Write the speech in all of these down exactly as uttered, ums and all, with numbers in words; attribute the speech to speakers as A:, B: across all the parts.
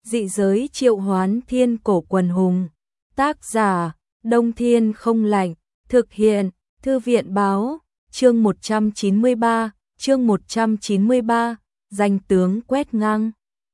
A: Dị giới triệu hoán thiên cổ quần hùng. Tác giả, Đông Thiên không lạnh. Thực hiện, Thư viện báo. Chương một trăm chín mươi ba, chương một trăm chín mươi ba, danh tướng quét ngang.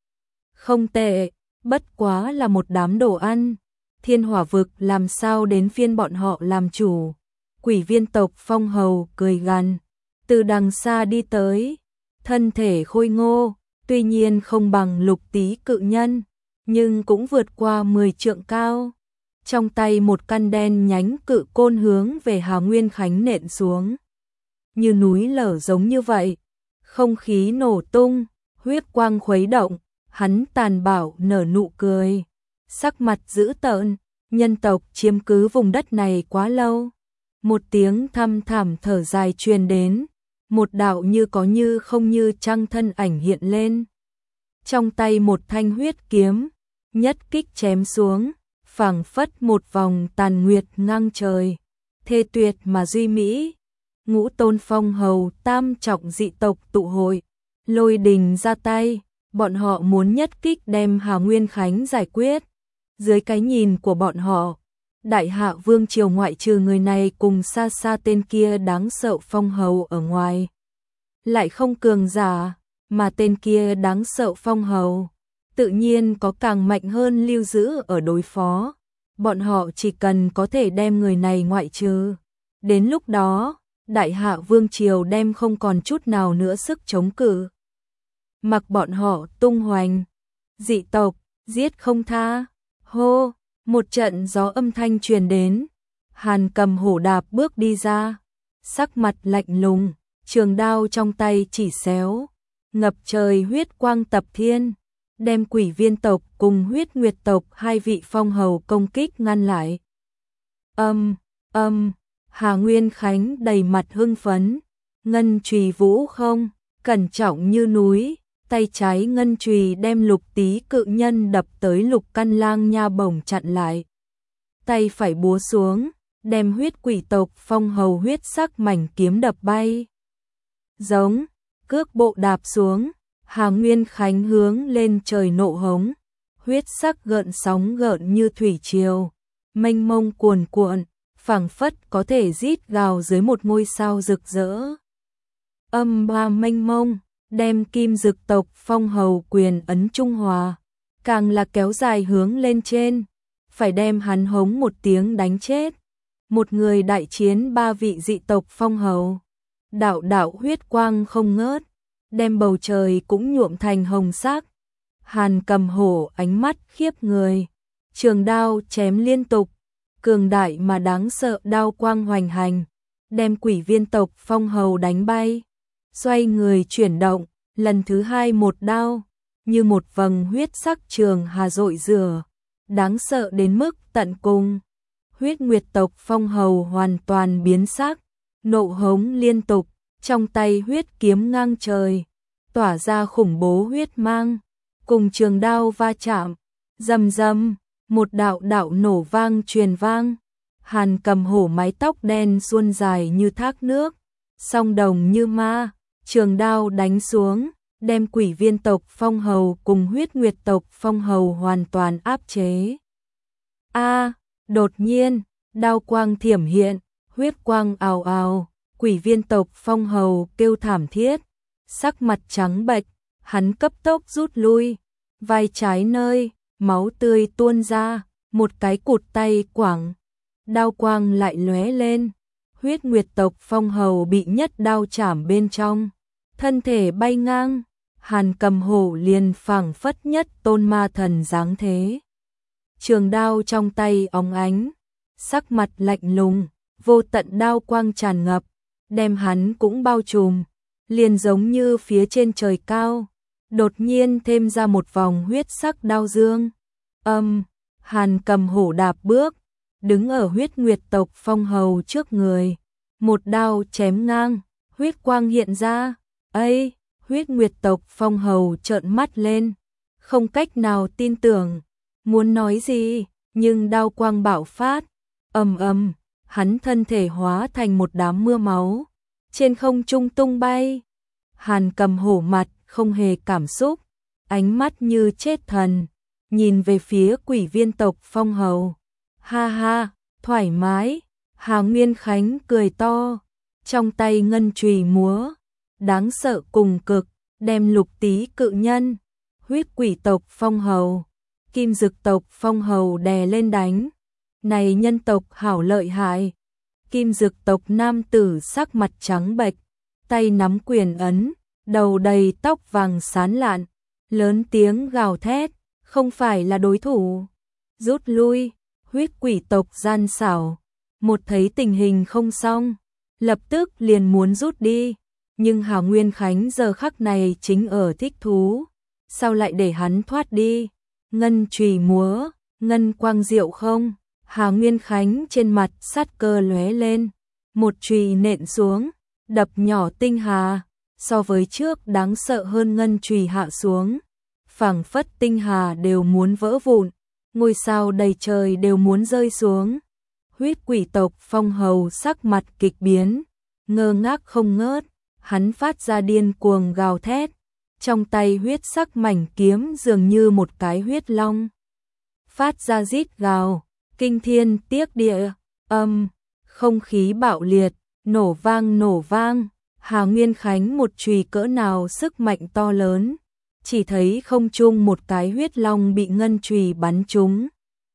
A: Không tệ, bất quá là một đám đồ ăn. Thiên hỏa vực làm sao đến phiên bọn họ làm chủ. Quỷ viên tộc Phong Hầu cười gằn, từ đằng xa đi tới, thân thể khôi ngô, tuy nhiên không bằng Lục Tý cự nhân, nhưng cũng vượt qua mười trượng cao. Trong tay một căn đen nhánh cự côn hướng về Hà Nguyên Khánh nện xuống. Như núi lở giống như vậy, không khí nổ tung, huyết quang khuấy động, hắn tàn bạo nở nụ cười, sắc mặt dữ tợn, nhân tộc chiếm cứ vùng đất này quá lâu. Một tiếng thăm thẳm thở dài truyền đến, một đạo như có như không như trăng thân ảnh hiện lên. Trong tay một thanh huyết kiếm, nhất kích chém xuống, phảng phất một vòng tàn nguyệt ngang trời, thê tuyệt mà duy mỹ. Ngũ tôn Phong Hầu tam trọng dị tộc tụ hội, lôi đình ra tay, bọn họ muốn nhất kích đem Hà Nguyên Khánh giải quyết. Dưới cái nhìn của bọn họ, Đại Hạ Vương triều ngoại trừ người này cùng xa xa tên kia đáng sợ Phong Hầu ở ngoài, lại không cường giả, mà tên kia đáng sợ Phong Hầu tự nhiên có càng mạnh hơn lưu giữ ở đối phó. Bọn họ chỉ cần có thể đem người này ngoại trừ, đến lúc đó Đại Hạ Vương triều đem không còn chút nào nữa sức chống cự. Mặc bọn họ tung hoành, dị tộc giết không tha. Hô, một trận gió âm thanh truyền đến, Hàn Cầm hổ đạp bước đi ra, sắc mặt lạnh lùng, trường đao trong tay chỉ xéo, ngập trời huyết quang tập thiên, đem Quỷ viên tộc cùng Huyết Nguyệt tộc hai vị Phong Hầu công kích ngăn lại. Âm, âm, Hà Nguyên Khánh đầy mặt hưng phấn, ngân chùy vũ không, cẩn trọng như núi, tay trái ngân chùy đem Lục Tý cự nhân đập tới Lục Căn Lang nha bổng chặn lại. Tay phải búa xuống, đem Huyết Quỷ tộc Phong Hầu huyết sắc mảnh kiếm đập bay. Giống, cước bộ đạp xuống, Hà Nguyên Khánh hướng lên trời nộ hống, huyết sắc gợn sóng gợn như thủy triều, mênh mông cuồn cuộn, phảng phất có thể rít gào dưới một ngôi sao rực rỡ. Âm ba mênh mông, đem Kim Dực tộc Phong Hầu quyền ấn trung hòa, càng là kéo dài hướng lên trên, phải đem hắn hống một tiếng đánh chết. Một người đại chiến ba vị dị tộc Phong Hầu, đạo đạo huyết quang không ngớt, đem bầu trời cũng nhuộm thành hồng sắc. Hàn Cầm hổ ánh mắt khiếp người, trường đao chém liên tục, cường đại mà đáng sợ đao quang hoành hành, đem Quỷ viên tộc Phong Hầu đánh bay. Xoay người chuyển động, lần thứ hai một đao, như một vầng huyết sắc trường hà dội rửa, đáng sợ đến mức tận cùng. Huyết Nguyệt tộc Phong Hầu hoàn toàn biến sắc, nộ hống liên tục, trong tay huyết kiếm ngang trời, tỏa ra khủng bố huyết mang, cùng trường đao va chạm, rầm rầm, một đạo đạo nổ vang truyền vang. Hàn Cầm hổ mái tóc đen suôn dài như thác nước, song đồng như ma, trường đao đánh xuống, đem Quỷ viên tộc Phong Hầu cùng Huyết Nguyệt tộc Phong Hầu hoàn toàn áp chế. A, đột nhiên, đao quang thiểm hiện, huyết quang ào ào, Quỷ viên tộc Phong Hầu kêu thảm thiết, sắc mặt trắng bệch, hắn cấp tốc rút lui, vai trái nơi, máu tươi tuôn ra, một cái cụt tay quẳng, đao quang lại lóe lên. Huyết Nguyệt tộc Phong Hầu bị nhất đao chảm bên trong, thân thể bay ngang, Hàn Cầm hổ liền phảng phất nhất tôn ma thần dáng thế. Trường đao trong tay óng ánh, sắc mặt lạnh lùng, vô tận đao quang tràn ngập, đem hắn cũng bao trùm, liền giống như phía trên trời cao, đột nhiên thêm ra một vòng huyết sắc đao dương. Âm, Hàn Cầm hổ đạp bước, đứng ở Huyết Nguyệt tộc Phong Hầu trước người, một đao chém ngang, huyết quang hiện ra. Ây, Huyết Nguyệt tộc Phong Hầu trợn mắt lên, không cách nào tin tưởng, muốn nói gì, nhưng đao quang bạo phát, ầm ầm, hắn thân thể hóa thành một đám mưa máu, trên không trung tung bay. Hàn Cầm hổ mặt không hề cảm xúc, ánh mắt như chết thần, nhìn về phía Quỷ Viên tộc Phong Hầu. Ha ha, thoải mái, Hà Nguyên Khánh cười to, trong tay ngân chùy múa, đáng sợ cùng cực, đem Lục Tý cự nhân, Huyết Quỷ tộc Phong Hầu, Kim Dực tộc Phong Hầu đè lên đánh. Này nhân tộc hảo lợi hại. Kim Dực tộc nam tử sắc mặt trắng bệch, tay nắm quyền ấn, đầu đầy tóc vàng sán lạn, lớn tiếng gào thét, không phải là đối thủ. Rút lui, Huyết Quỷ tộc gian xảo, một thấy tình hình không xong, lập tức liền muốn rút đi, nhưng Hà Nguyên Khánh giờ khắc này chính ở thích thú, sao lại để hắn thoát đi? Ngân chùy múa, ngân quang diệu không? Hà Nguyên Khánh trên mặt sát cơ lóe lên, một chùy nện xuống, đập nhỏ tinh hà, so với trước đáng sợ hơn ngân chùy hạ xuống, phảng phất tinh hà đều muốn vỡ vụn, ngôi sao đầy trời đều muốn rơi xuống. Huyết Quỷ tộc Phong Hầu sắc mặt kịch biến, ngơ ngác không ngớt, hắn phát ra điên cuồng gào thét, trong tay huyết sắc mảnh kiếm dường như một cái huyết long, phát ra rít gào, kinh thiên tiếc địa, âm, không khí bạo liệt, nổ vang nổ vang. Hà Nguyên Khánh một chùy cỡ nào sức mạnh to lớn, chỉ thấy không trung một cái huyết long bị ngân chùy bắn trúng,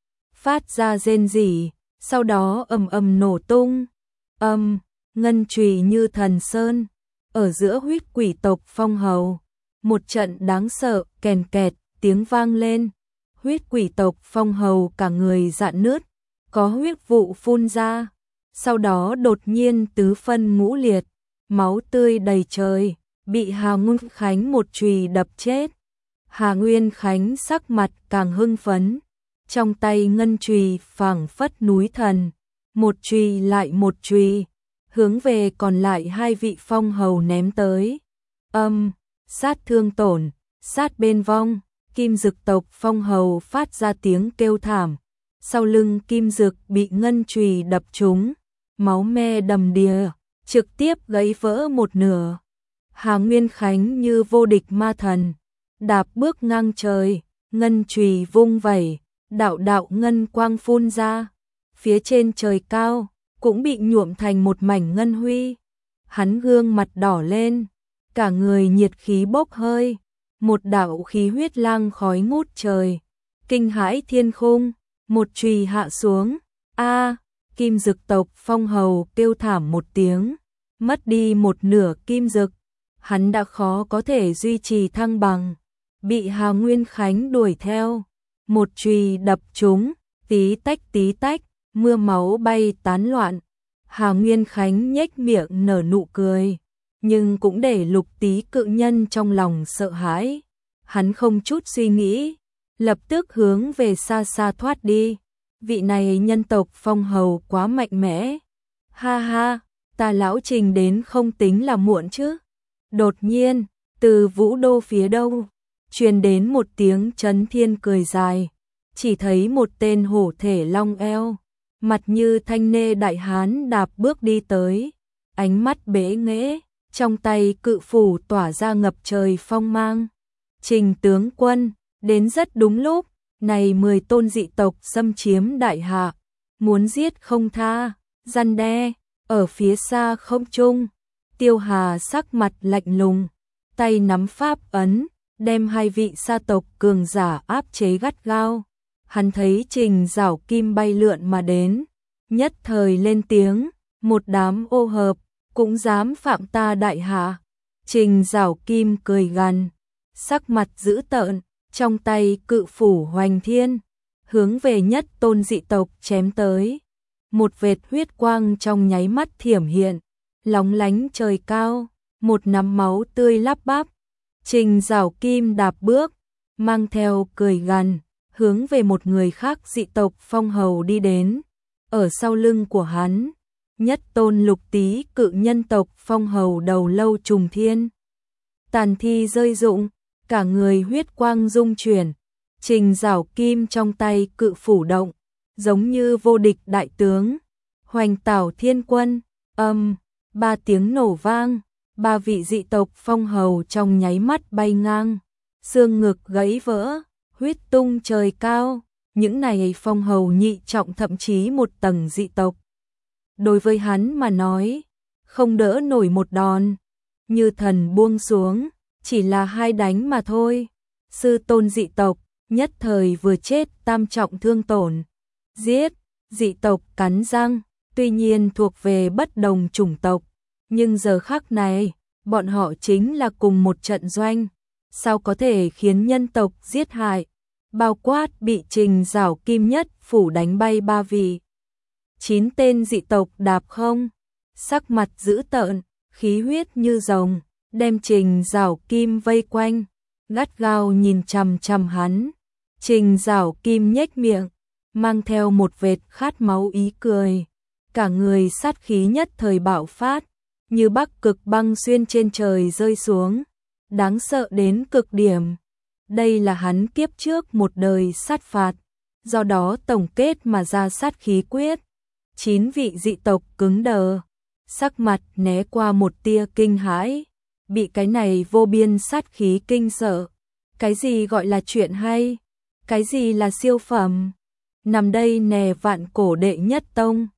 A: phát ra rên rỉ, sau đó ầm ầm nổ tung, âm, ngân chùy như thần sơn, ở giữa Huyết Quỷ tộc Phong Hầu, một trận đáng sợ, kèn kẹt, tiếng vang lên, Huyết Quỷ tộc Phong Hầu cả người rạn nứt, có huyết vụ phun ra, sau đó đột nhiên tứ phân ngũ liệt, máu tươi đầy trời, bị Hà Nguyên Khánh một chùy đập chết. Hà Nguyên Khánh sắc mặt càng hưng phấn, trong tay ngân chùy phảng phất núi thần, một chùy lại một chùy, hướng về còn lại hai vị phong hầu ném tới. Âm, sát thương tổn, sát bên vong, Kim Dực tộc Phong Hầu phát ra tiếng kêu thảm, sau lưng Kim Dực bị ngân chùy đập trúng, máu me đầm đìa, trực tiếp gãy vỡ một nửa. Hà Nguyên Khánh như vô địch ma thần, đạp bước ngang trời, ngân chùy vung vẩy, đạo đạo ngân quang phun ra, phía trên trời cao cũng bị nhuộm thành một mảnh ngân huy. Hắn gương mặt đỏ lên, cả người nhiệt khí bốc hơi, một đạo khí huyết lang khói ngút trời, kinh hãi thiên khung, một chùy hạ xuống. A, Kim Dực tộc Phong Hầu kêu thảm một tiếng, mất đi một nửa kim dực, hắn đã khó có thể duy trì thăng bằng, bị Hà Nguyên Khánh đuổi theo, một chùy đập trúng, tí tách tí tách, mưa máu bay tán loạn. Hà Nguyên Khánh nhếch miệng nở nụ cười, nhưng cũng để Lục Tý cự nhân trong lòng sợ hãi. Hắn không chút suy nghĩ, lập tức hướng về xa xa thoát đi. Vị này nhân tộc Phong Hầu quá mạnh mẽ. Ha ha, ta lão Trình đến không tính là muộn chứ. Đột nhiên, từ vũ đô phía đông, truyền đến một tiếng chấn thiên cười dài. Chỉ thấy một tên hổ thể long eo, mặt như thanh nê đại hán đạp bước đi tới, ánh mắt bế nghễ, trong tay cự phủ tỏa ra ngập trời phong mang. Trình tướng quân, đến rất đúng lúc, này mười tôn dị tộc xâm chiếm đại hạ, muốn giết không tha, răn đe, ở phía xa không trung. Tiêu Hà sắc mặt lạnh lùng, tay nắm pháp ấn, đem hai vị sa tộc cường giả áp chế gắt gao. Hắn thấy Trình Giảo Kim bay lượn mà đến, nhất thời lên tiếng, một đám ô hợp, cũng dám phạm ta đại hạ. Trình Giảo Kim cười gằn, sắc mặt dữ tợn, trong tay cự phủ hoành thiên, hướng về nhất tôn dị tộc chém tới. Một vệt huyết quang trong nháy mắt thiểm hiện, lóng lánh trời cao, một nắm máu tươi lắp bắp. Trình Giảo Kim đạp bước, mang theo cười gằn, hướng về một người khác dị tộc Phong Hầu đi đến. Ở sau lưng của hắn, nhất tôn Lục Tý cự nhân tộc Phong Hầu đầu lâu trùng thiên, tàn thi rơi rụng, cả người huyết quang dung chuyển. Trình Giảo Kim trong tay cự phủ động, giống như vô địch đại tướng, hoành tảo thiên quân. Âm, ba tiếng nổ vang, ba vị dị tộc Phong Hầu trong nháy mắt bay ngang, xương ngực gãy vỡ, huyết tung trời cao, những này phong hầu nhị trọng thậm chí một tầng dị tộc. Đối với hắn mà nói, không đỡ nổi một đòn, như thần buông xuống, chỉ là hai đánh mà thôi. Sư tôn dị tộc, nhất thời vừa chết tam trọng thương tổn. Giết, dị tộc cắn răng, tuy nhiên thuộc về bất đồng chủng tộc, nhưng giờ khắc này, bọn họ chính là cùng một trận doanh, sao có thể khiến nhân tộc giết hại, bao quát bị Trình Giảo Kim nhất phủ đánh bay ba vị. Chín tên dị tộc đạp không, sắc mặt dữ tợn, khí huyết như rồng, đem Trình Giảo Kim vây quanh, gắt gao nhìn chằm chằm hắn. Trình Giảo Kim nhếch miệng, mang theo một vệt khát máu ý cười, cả người sát khí nhất thời bạo phát, như bắc cực băng xuyên trên trời rơi xuống, đáng sợ đến cực điểm. Đây là hắn kiếp trước một đời sát phạt, do đó tổng kết mà ra sát khí quyết. Chín vị dị tộc cứng đờ, sắc mặt né qua một tia kinh hãi, bị cái này vô biên sát khí kinh sợ. Cái gì gọi là chuyện hay? Cái gì là siêu phẩm? Nằm đây nè vạn cổ đệ nhất tông.